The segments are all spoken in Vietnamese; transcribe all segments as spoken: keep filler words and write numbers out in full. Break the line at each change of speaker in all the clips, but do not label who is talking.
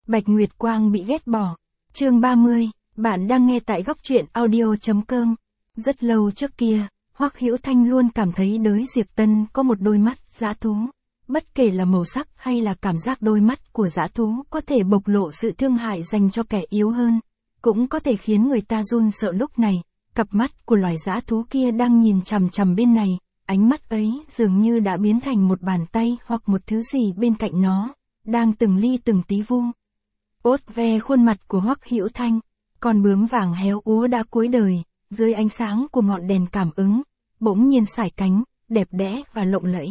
Bạch Nguyệt Quang bị ghét bỏ. Chương ba mươi, bạn đang nghe tại góc truyện audio chấm com. Rất lâu trước kia, Hoắc Hữu Thanh luôn cảm thấy Đới Diệp Tân có một đôi mắt dã thú. Bất kể là màu sắc hay là cảm giác, đôi mắt của dã thú có thể bộc lộ sự thương hại dành cho kẻ yếu hơn, cũng có thể khiến người ta run sợ. Lúc này, cặp mắt của loài dã thú kia đang nhìn chằm chằm bên này, ánh mắt ấy dường như đã biến thành một bàn tay hoặc một thứ gì bên cạnh nó, đang từng ly từng tí vu ốt ve khuôn mặt của Hoắc Hữu Thanh. Con bướm vàng héo úa đã cuối đời, dưới ánh sáng của ngọn đèn cảm ứng, bỗng nhiên sải cánh, đẹp đẽ và lộng lẫy.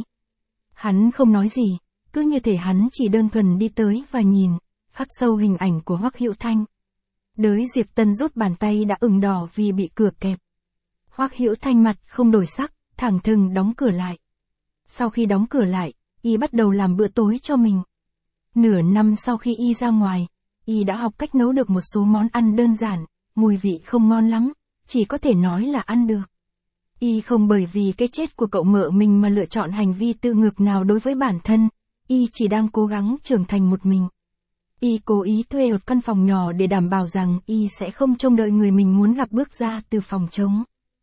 Hắn không nói gì, cứ như thể hắn chỉ đơn thuần đi tới và nhìn, khắc sâu hình ảnh của Hoắc Hữu Thanh. Đới Diệp Tân rút bàn tay đã ửng đỏ vì bị cửa kẹp. Hoắc Hữu Thanh mặt không đổi sắc, thẳng thừng đóng cửa lại. Sau khi đóng cửa lại, y bắt đầu làm bữa tối cho mình. Nửa năm sau khi y ra ngoài, y đã học cách nấu được một số món ăn đơn giản, mùi vị không ngon lắm, chỉ có thể nói là ăn được. Y không bởi vì cái chết của cậu mợ mình mà lựa chọn hành vi tự ngược nào đối với bản thân, y chỉ đang cố gắng trưởng thành một mình. Y cố ý thuê một căn phòng nhỏ để đảm bảo rằng y sẽ không trông đợi người mình muốn gặp bước ra từ phòng trống.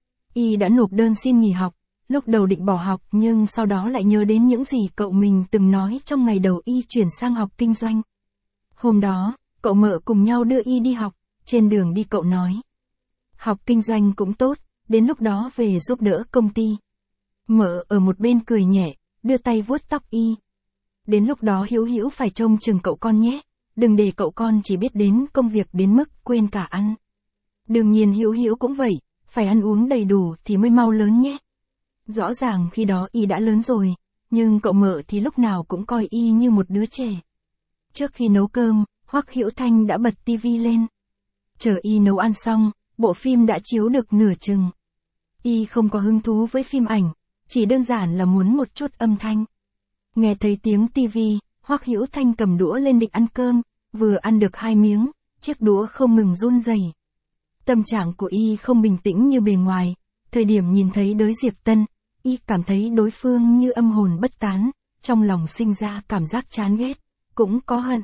Y đã nộp đơn xin nghỉ học, lúc đầu định bỏ học nhưng sau đó lại nhớ đến những gì cậu mình từng nói trong ngày đầu y chuyển sang học kinh doanh. Hôm đó, cậu mợ cùng nhau đưa y đi học, trên đường đi cậu nói: học kinh doanh cũng tốt, đến lúc đó về giúp đỡ công ty. Mợ ở một bên cười nhẹ, đưa tay vuốt tóc y. Đến lúc đó Hữu Hữu phải trông chừng cậu con nhé, đừng để cậu con chỉ biết đến công việc đến mức quên cả ăn. Đương nhiên Hữu Hữu cũng vậy, phải ăn uống đầy đủ thì mới mau lớn nhé. Rõ ràng khi đó y đã lớn rồi, nhưng cậu mợ thì lúc nào cũng coi y như một đứa trẻ. Trước khi nấu cơm, Hoắc Hữu Thanh đã bật tivi lên. Chờ y nấu ăn xong, bộ phim đã chiếu được nửa chừng. Y không có hứng thú với phim ảnh, chỉ đơn giản là muốn một chút âm thanh. Nghe thấy tiếng tivi, Hoắc Hữu Thanh cầm đũa lên định ăn cơm, vừa ăn được hai miếng, chiếc đũa không ngừng run rẩy. Tâm trạng của y không bình tĩnh như bề ngoài, thời điểm nhìn thấy Đới Diệp Tân, y cảm thấy đối phương như âm hồn bất tán, trong lòng sinh ra cảm giác chán ghét, cũng có hận.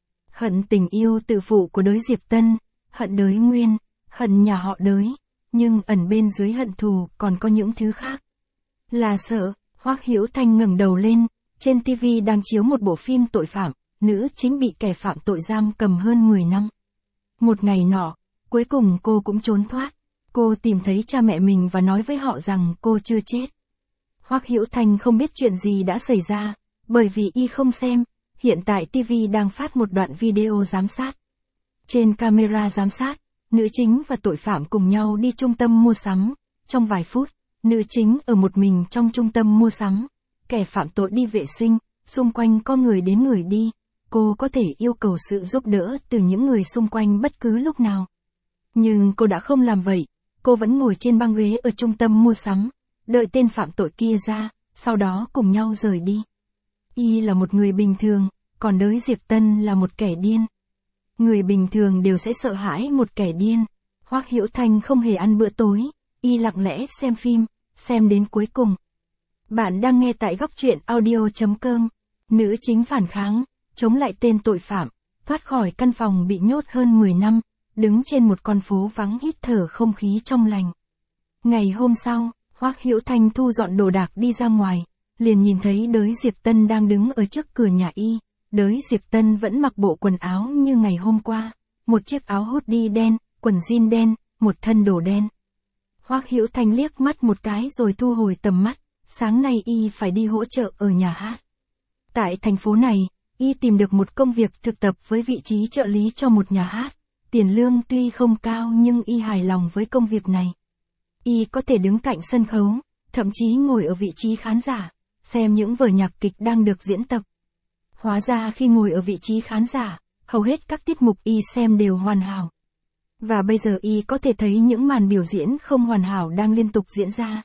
Hận tình yêu tự phụ của Đới Diệp Tân, hận Đới Nguyên, hận nhà họ Đới, nhưng ẩn bên dưới hận thù còn có những thứ khác. Là sợ. Hoắc Hữu Thanh ngẩng đầu lên, trên tivi đang chiếu một bộ phim tội phạm, nữ chính bị kẻ phạm tội giam cầm hơn mười năm. Một ngày nọ, cuối cùng cô cũng trốn thoát. Cô tìm thấy cha mẹ mình và nói với họ rằng cô chưa chết. Hoắc Hữu Thanh không biết chuyện gì đã xảy ra, bởi vì y không xem. Hiện tại tivi đang phát một đoạn video giám sát. Trên camera giám sát, nữ chính và tội phạm cùng nhau đi trung tâm mua sắm. Trong vài phút, nữ chính ở một mình trong trung tâm mua sắm. Kẻ phạm tội đi vệ sinh, xung quanh có người đến người đi. Cô có thể yêu cầu sự giúp đỡ từ những người xung quanh bất cứ lúc nào. Nhưng cô đã không làm vậy. Cô vẫn ngồi trên băng ghế ở trung tâm mua sắm, đợi tên phạm tội kia ra, sau đó cùng nhau rời đi. Y là một người bình thường, còn Đới Diệp Tân là một kẻ điên. Người bình thường đều sẽ sợ hãi một kẻ điên. Hoắc Hữu Thanh không hề ăn bữa tối, y lặng lẽ xem phim, xem đến cuối cùng. Bạn đang nghe tại góc truyện audio chấm com. Nữ chính phản kháng, chống lại tên tội phạm, thoát khỏi căn phòng bị nhốt hơn mười năm, đứng trên một con phố vắng hít thở không khí trong lành. Ngày hôm sau, Hoắc Hữu Thanh thu dọn đồ đạc đi ra ngoài, liền nhìn thấy Đới Diệp Tân đang đứng ở trước cửa nhà y. Đới Diệp Tân vẫn mặc bộ quần áo như ngày hôm qua, một chiếc áo hoodie đen, quần jean đen, một thân đồ đen. Hoắc Hữu Thanh liếc mắt một cái rồi thu hồi tầm mắt, sáng nay y phải đi hỗ trợ ở nhà hát. Tại thành phố này, y tìm được một công việc thực tập với vị trí trợ lý cho một nhà hát. Tiền lương tuy không cao nhưng y hài lòng với công việc này. Y có thể đứng cạnh sân khấu, thậm chí ngồi ở vị trí khán giả, xem những vở nhạc kịch đang được diễn tập. Hóa ra khi ngồi ở vị trí khán giả, hầu hết các tiết mục y xem đều hoàn hảo. Và bây giờ y có thể thấy những màn biểu diễn không hoàn hảo đang liên tục diễn ra.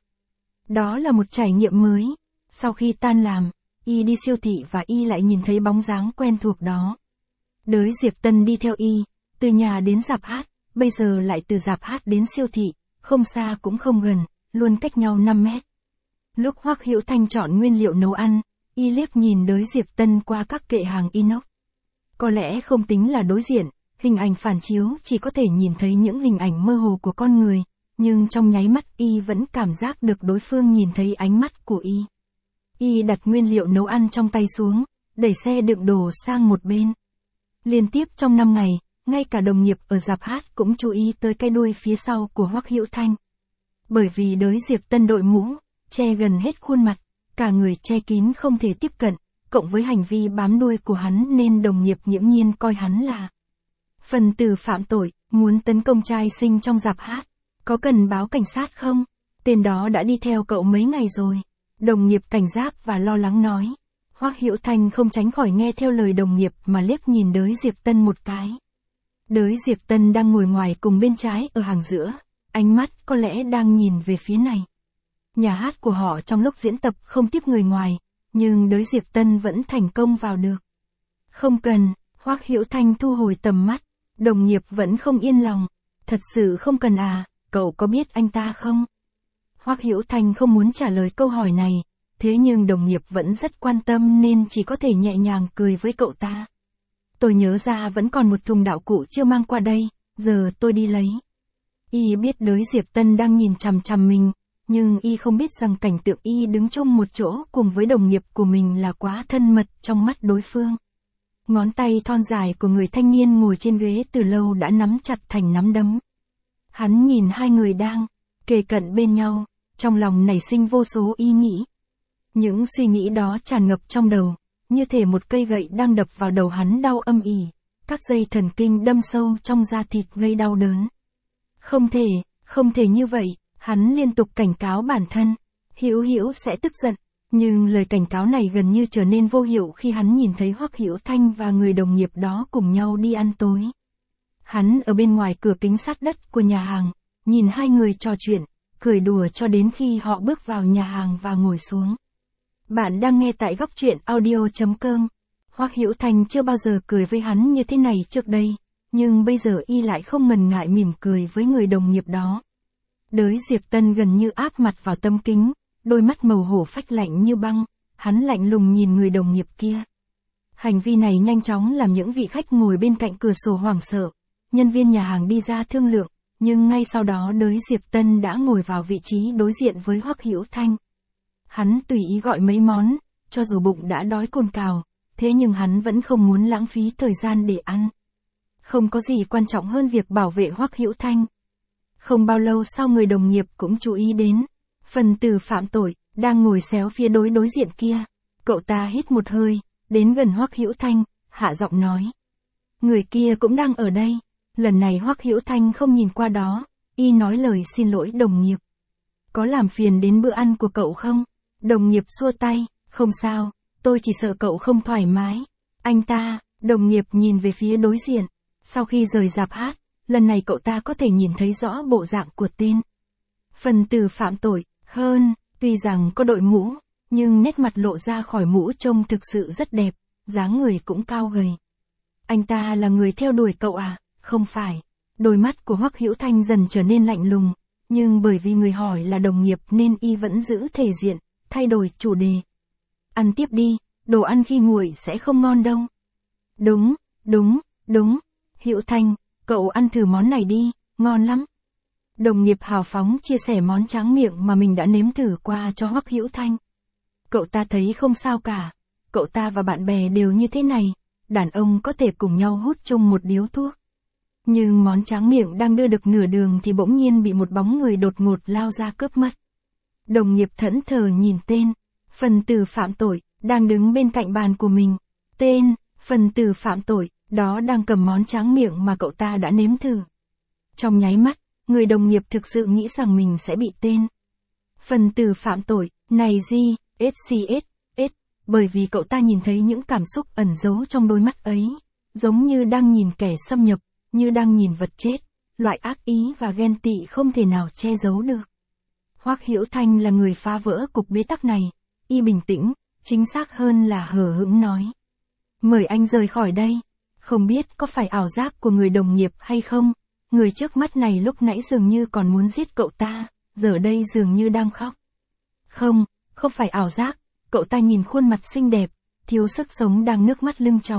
Đó là một trải nghiệm mới. Sau khi tan làm, y đi siêu thị và y lại nhìn thấy bóng dáng quen thuộc đó. Đới Diệp Tân đi theo y, từ nhà đến rạp hát, bây giờ lại từ rạp hát đến siêu thị, không xa cũng không gần, luôn cách nhau năm mét. Lúc Hoắc Hữu Thanh chọn nguyên liệu nấu ăn, y liếc nhìn Đới Diệp Tân qua các kệ hàng inox. Có lẽ không tính là đối diện, hình ảnh phản chiếu chỉ có thể nhìn thấy những hình ảnh mơ hồ của con người, nhưng trong nháy mắt y vẫn cảm giác được đối phương nhìn thấy ánh mắt của y. Y đặt nguyên liệu nấu ăn trong tay xuống, đẩy xe đựng đồ sang một bên. Liên tiếp trong năm ngày, ngay cả đồng nghiệp ở rạp hát cũng chú ý tới cái đuôi phía sau của Hoắc Hữu Thanh. Bởi vì đới Diệp Tân đội mũ, che gần hết khuôn mặt, cả người che kín không thể tiếp cận, cộng với hành vi bám đuôi của hắn nên đồng nghiệp nghiễm nhiên coi hắn là phần tử phạm tội, muốn tấn công trai xinh trong rạp hát. Có cần báo cảnh sát không? Tên đó đã đi theo cậu mấy ngày rồi. Đồng nghiệp cảnh giác và lo lắng nói. Hoắc Hữu Thanh không tránh khỏi nghe theo lời đồng nghiệp mà liếc nhìn đới Diệp Tân một cái. Đới Diệp Tân đang ngồi ngoài cùng bên trái ở hàng giữa, ánh mắt có lẽ đang nhìn về phía này. Nhà hát của họ trong lúc diễn tập không tiếp người ngoài, nhưng đới Diệp Tân vẫn thành công vào được. Không cần, Hoắc Hữu Thanh thu hồi tầm mắt, đồng nghiệp vẫn không yên lòng. Thật sự không cần à, cậu có biết anh ta không? Hoắc Hữu Thanh không muốn trả lời câu hỏi này, thế nhưng đồng nghiệp vẫn rất quan tâm nên chỉ có thể nhẹ nhàng cười với cậu ta. Tôi nhớ ra vẫn còn một thùng đạo cụ chưa mang qua đây, giờ tôi đi lấy. Y biết đới Diệp Tân đang nhìn chằm chằm mình, nhưng y không biết rằng cảnh tượng y đứng chung một chỗ cùng với đồng nghiệp của mình là quá thân mật trong mắt đối phương. Ngón tay thon dài của người thanh niên ngồi trên ghế từ lâu đã nắm chặt thành nắm đấm. Hắn nhìn hai người đang kề cận bên nhau, trong lòng nảy sinh vô số ý nghĩ. Những suy nghĩ đó tràn ngập trong đầu, như thể một cây gậy đang đập vào đầu hắn đau âm ỉ, các dây thần kinh đâm sâu trong da thịt gây đau đớn. Không thể, không thể như vậy, hắn liên tục cảnh cáo bản thân, Hữu Hữu sẽ tức giận, nhưng lời cảnh cáo này gần như trở nên vô hiệu khi hắn nhìn thấy Hoắc Hữu Thanh và người đồng nghiệp đó cùng nhau đi ăn tối. Hắn ở bên ngoài cửa kính sát đất của nhà hàng, nhìn hai người trò chuyện, cười đùa cho đến khi họ bước vào nhà hàng và ngồi xuống. Bạn đang nghe tại góc truyện audio chấm com. Hoắc Hữu Thanh chưa bao giờ cười với hắn như thế này trước đây, nhưng bây giờ y lại không ngần ngại mỉm cười với người đồng nghiệp đó. Đới Diệp Tân gần như áp mặt vào tấm kính, đôi mắt màu hổ phách lạnh như băng, hắn lạnh lùng nhìn người đồng nghiệp kia. Hành vi này nhanh chóng làm những vị khách ngồi bên cạnh cửa sổ hoảng sợ. Nhân viên nhà hàng đi ra thương lượng, nhưng ngay sau đó đới Diệp Tân đã ngồi vào vị trí đối diện với Hoắc Hữu Thanh. Hắn tùy ý gọi mấy món, cho dù bụng đã đói cồn cào, thế nhưng hắn vẫn không muốn lãng phí thời gian để ăn. Không có gì quan trọng hơn việc bảo vệ Hoắc Hữu Thanh. Không bao lâu sau người đồng nghiệp cũng chú ý đến, phần tử phạm tội, đang ngồi xéo phía đối đối diện kia. Cậu ta hít một hơi, đến gần Hoắc Hữu Thanh, hạ giọng nói. Người kia cũng đang ở đây. Lần này Hoắc Hữu Thanh không nhìn qua đó, y nói lời xin lỗi đồng nghiệp. Có làm phiền đến bữa ăn của cậu không? Đồng nghiệp xua tay, không sao, tôi chỉ sợ cậu không thoải mái. Anh ta, đồng nghiệp nhìn về phía đối diện. Sau khi rời rạp hát, lần này cậu ta có thể nhìn thấy rõ bộ dạng của tên phần tử phạm tội, hơn, tuy rằng có đội mũ, nhưng nét mặt lộ ra khỏi mũ trông thực sự rất đẹp, dáng người cũng cao gầy. Anh ta là người theo đuổi cậu à? Không phải. Đôi mắt của Hoắc Hữu Thanh dần trở nên lạnh lùng, nhưng bởi vì người hỏi là đồng nghiệp nên y vẫn giữ thể diện, thay đổi chủ đề. Ăn tiếp đi, đồ ăn khi nguội sẽ không ngon đâu. Đúng, đúng, đúng. Hữu Thanh, cậu ăn thử món này đi, ngon lắm. Đồng nghiệp hào phóng chia sẻ món tráng miệng mà mình đã nếm thử qua cho Hoắc Hữu Thanh. Cậu ta thấy không sao cả, cậu ta và bạn bè đều như thế này, đàn ông có thể cùng nhau hút chung một điếu thuốc. Nhưng món tráng miệng đang đưa được nửa đường thì bỗng nhiên bị một bóng người đột ngột lao ra cướp mất. Đồng nghiệp thẫn thờ nhìn tên phần tử phạm tội đang đứng bên cạnh bàn của mình. Tên phần tử phạm tội đó đang cầm món tráng miệng mà cậu ta đã nếm thử. Trong nháy mắt, người đồng nghiệp thực sự nghĩ rằng mình sẽ bị tên phần tử phạm tội này gì, ét xê ét, S, bởi vì cậu ta nhìn thấy những cảm xúc ẩn giấu trong đôi mắt ấy, giống như đang nhìn kẻ xâm nhập, như đang nhìn vật chết, loại ác ý và ghen tị không thể nào che giấu được. Hoắc Hữu Thanh là người phá vỡ cục bế tắc này, y bình tĩnh, chính xác hơn là hờ hững nói. Mời anh rời khỏi đây, không biết có phải ảo giác của người đồng nghiệp hay không, người trước mắt này lúc nãy dường như còn muốn giết cậu ta, giờ đây dường như đang khóc. Không, không phải ảo giác, cậu ta nhìn khuôn mặt xinh đẹp, thiếu sức sống đang nước mắt lưng tròng,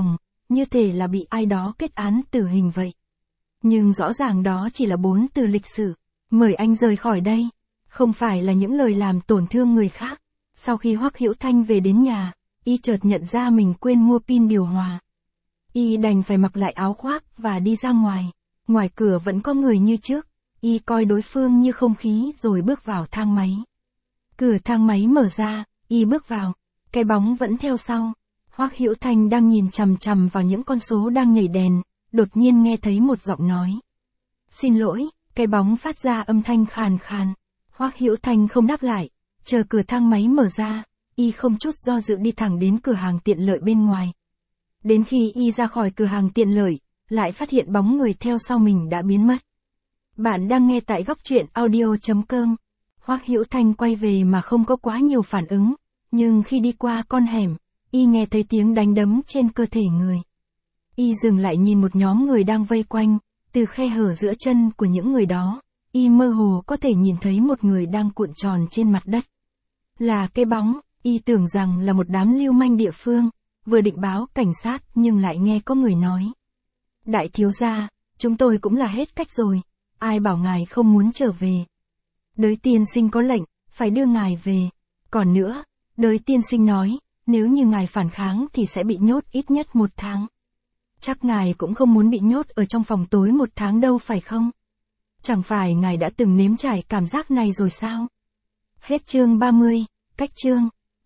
như thể là bị ai đó kết án tử hình vậy. Nhưng rõ ràng đó chỉ là bốn từ lịch sử. Mời anh rời khỏi đây. Không phải là những lời làm tổn thương người khác. Sau khi Hoắc Hữu Thanh về đến nhà, y chợt nhận ra mình quên mua pin điều hòa. Y đành phải mặc lại áo khoác và đi ra ngoài. Ngoài cửa vẫn có người như trước. Y coi đối phương như không khí rồi bước vào thang máy. Cửa thang máy mở ra, y bước vào. Cái bóng vẫn theo sau. Hoắc Hữu Thanh đang nhìn chằm chằm vào những con số đang nhảy đèn, đột nhiên nghe thấy một giọng nói. Xin lỗi, cái bóng phát ra âm thanh khàn khàn. Hoắc Hữu Thanh không đáp lại, chờ cửa thang máy mở ra, y không chút do dự đi thẳng đến cửa hàng tiện lợi bên ngoài. Đến khi y ra khỏi cửa hàng tiện lợi, lại phát hiện bóng người theo sau mình đã biến mất. Bạn đang nghe tại góc truyện audio chấm com. Hoắc Hữu Thanh quay về mà không có quá nhiều phản ứng, nhưng khi đi qua con hẻm, y nghe thấy tiếng đánh đấm trên cơ thể người. Y dừng lại nhìn một nhóm người đang vây quanh, từ khe hở giữa chân của những người đó, y mơ hồ có thể nhìn thấy một người đang cuộn tròn trên mặt đất. Là cái bóng, y tưởng rằng là một đám lưu manh địa phương, vừa định báo cảnh sát nhưng lại nghe có người nói. Đại thiếu gia, chúng tôi cũng là hết cách rồi, ai bảo ngài không muốn trở về. Đới tiên sinh có lệnh, phải đưa ngài về. Còn nữa, đới tiên sinh nói, nếu như ngài phản kháng thì sẽ bị nhốt ít nhất một tháng. Chắc ngài cũng không muốn bị nhốt ở trong phòng tối một tháng đâu phải không? Chẳng phải ngài đã từng nếm trải cảm giác này rồi sao? Hết chương ba mươi, cách chương.